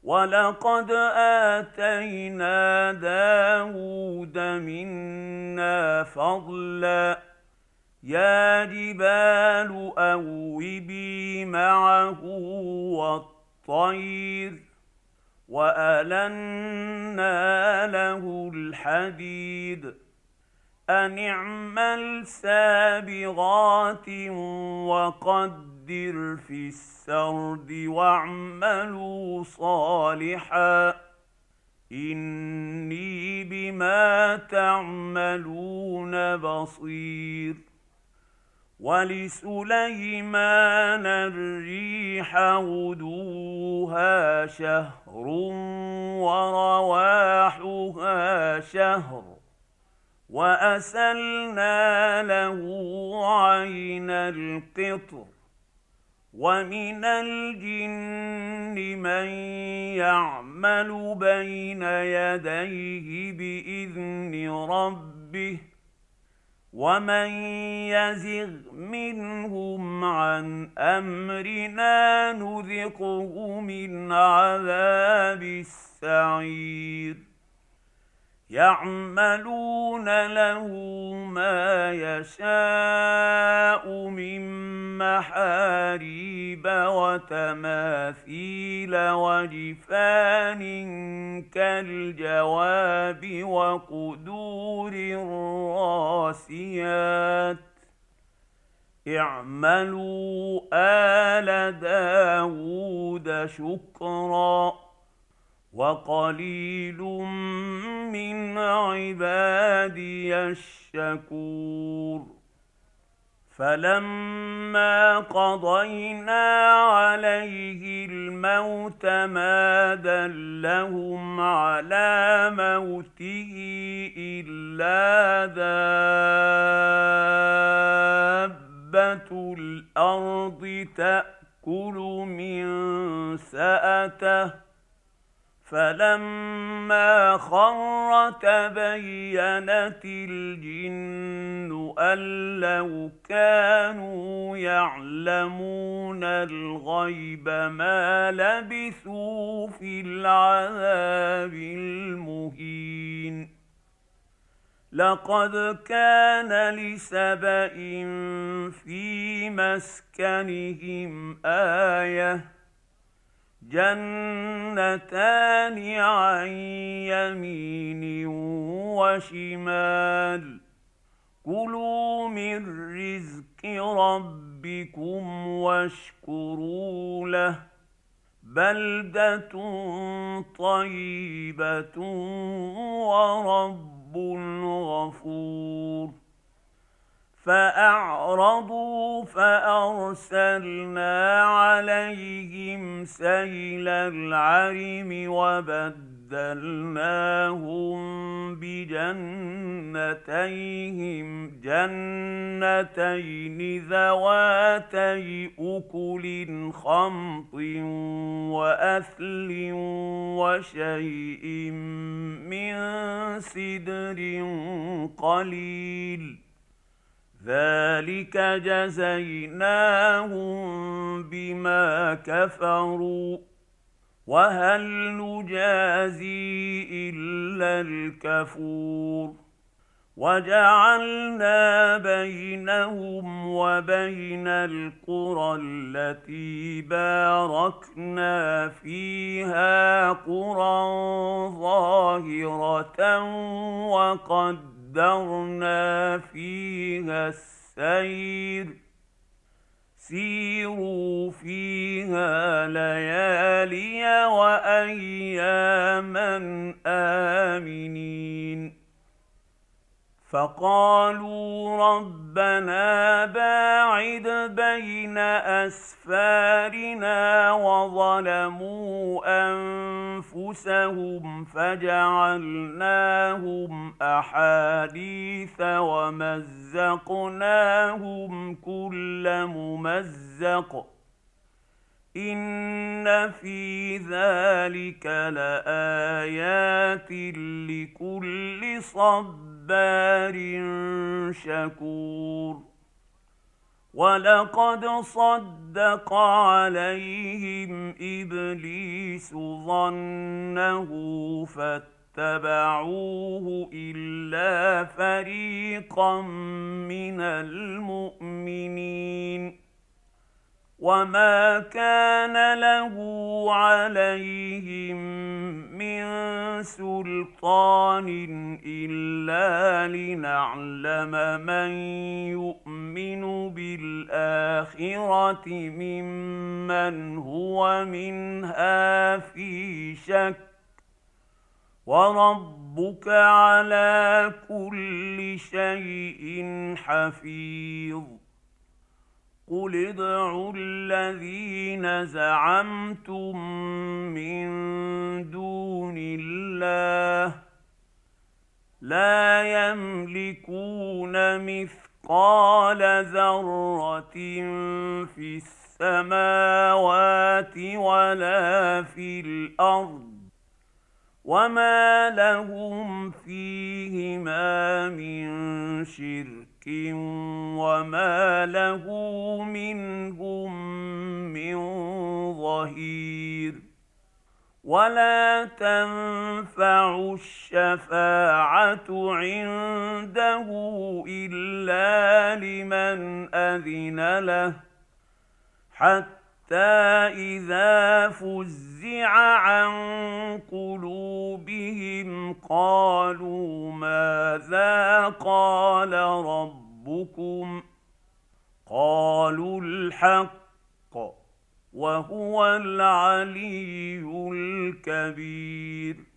وَلَقَدْ آتَيْنَا دَاوُودَ مِنَّا فَضْلًا يَا جِبَالُ أَوِّبِي مَعَهُ وَالطَّيْرَ وَأَلَنَّا لَهُ الْحَدِيدَ أَنِ اعْمَلْ سَابِغَاتٍ وَقَدِّرْ فِي السَّرْدِ وَاعْمَلُوا صَالِحًا إِنِّي بِمَا تَعْمَلُونَ بَصِيرٌ. وَلِسُلَيْمَانَ الرِّيحَ غُدُوُّهَا شَهْرٌ وَرَوَاحُهَا شَهْرٌ وَأَسَلْنَا لَهُ عَيْنَ الْقِطْرِ وَمِنَ الْجِنِّ مَن يَعْمَلُ بَيْنَ يَدَيْهِ بِإِذْنِ رَبِّهِ وَمَن يَزِغْ مِنْهُمْ عَنْ أَمْرِنَا نُذِقْهُ مِنْ عَذَابِ السَّعِيرِ يَعْمَلُونَ لَهُ مَا يَشَاءُ مِن مَّحَارِيبَ وَتَمَاثِيلَ وَجِفَانٍ كَالْجَوَابِ وَقُدُورٍ رَّاسِيَاتٍ اعْمَلُوا آلَ دَاوُودَ شُكْرًا وَقَلِيلٌ مِّنْ عِبَادِيَ الشَّكُورُ فَلَمَّا قَضَيْنَا عَلَيْهِ الْمَوْتَ مَا دَلَّهُمْ عَلَىٰ مَوْتِهِ إِلَّا دَابَّةُ الْأَرْضِ تَأْكُلُ مِن سَأَتَهُ فَلَمَّا خَرَّ تَبَيَّنَتِ الْجِنُّ أَن لَّوْ كَانُوا يَعْلَمُونَ الْغَيْبَ مَا لَبِثُوا فِي الْعَذَابِ الْمُهِينِ لَقَدْ كَانَ لِسَبَإٍ فِي مَسْكَنِهِمْ آيَةٌ جَنَّتَانِ عَن يَمِينٍ وَشِمَالٍ كُلُوا مِن رِّزْقِ رَبِّكُمْ وَاشْكُرُوا لَهُ بَلْدَةٌ طَيِّبَةٌ وَرَبٌّ غَفُورٌ فَأَعْرَضُوا فَأَرْسَلْنَا عَلَيْهِمْ سَيْلَ الْعَرِمِ وَبَدَّلْنَاهُم بِجَنَّتَيْهِمْ جَنَّتَيْنِ ذَوَاتَيْ أُكُلٍ خَمْطٍ وَأَثْلٍ وَشَيْءٍ مِّن سِدْرٍ قَلِيلٍ ذَلِكَ جَزَيْنَاهُم بِمَا كَفَرُوا وَهَلْ نُجَازِي إِلَّا الْكَفُورَ وَجَعَلْنَا بَيْنَهُمْ وَبَيْنَ الْقُرَى الَّتِي بَارَكْنَا فِيهَا قُرًى ظَاهِرَةً وَقَدَّرْنَا فِيهَا السَّيْرَ سِيرُوا فِيهَا لَيَالِيَ وَأَيَّامًا آمِنِينَ فَقَالُوا رَبَّنَا بَاعِدْ بَيْنَ أَسْفَارِنَا وَظَلَمُوا أَنفُسَهُمْ فَجَعَلْنَاهُمْ أَحَادِيثَ وَمَزَّقْنَاهُمْ كُلَّ مُمَزَّقٍ إِنَّ فِي ذَلِكَ لَآيَاتٍ لِكُلِّ صَبَّارٍ شَكُورٍ ولقد صدق عليهم إبليس ظنه فاتبعوه إلا فريقا من المؤمنين وما كان له عليهم من سلطان إلا لنعلم من يؤمن بالآخرة ممن هو منها في شك وربك على كل شيء حفيظ قل ادعوا الذين زعمتم من دون الله لا يملكون مثقال ذرة في السماوات ولا في الأرض وما لهم فيهما من شرك وما له منهم من ظهير ولا تنفع الشفاعة عنده إلا لمن أذن له حتى إذا فزع عن قلوبهم قالوا ماذا قال ربكم قالوا الحق وهو العلي الكبير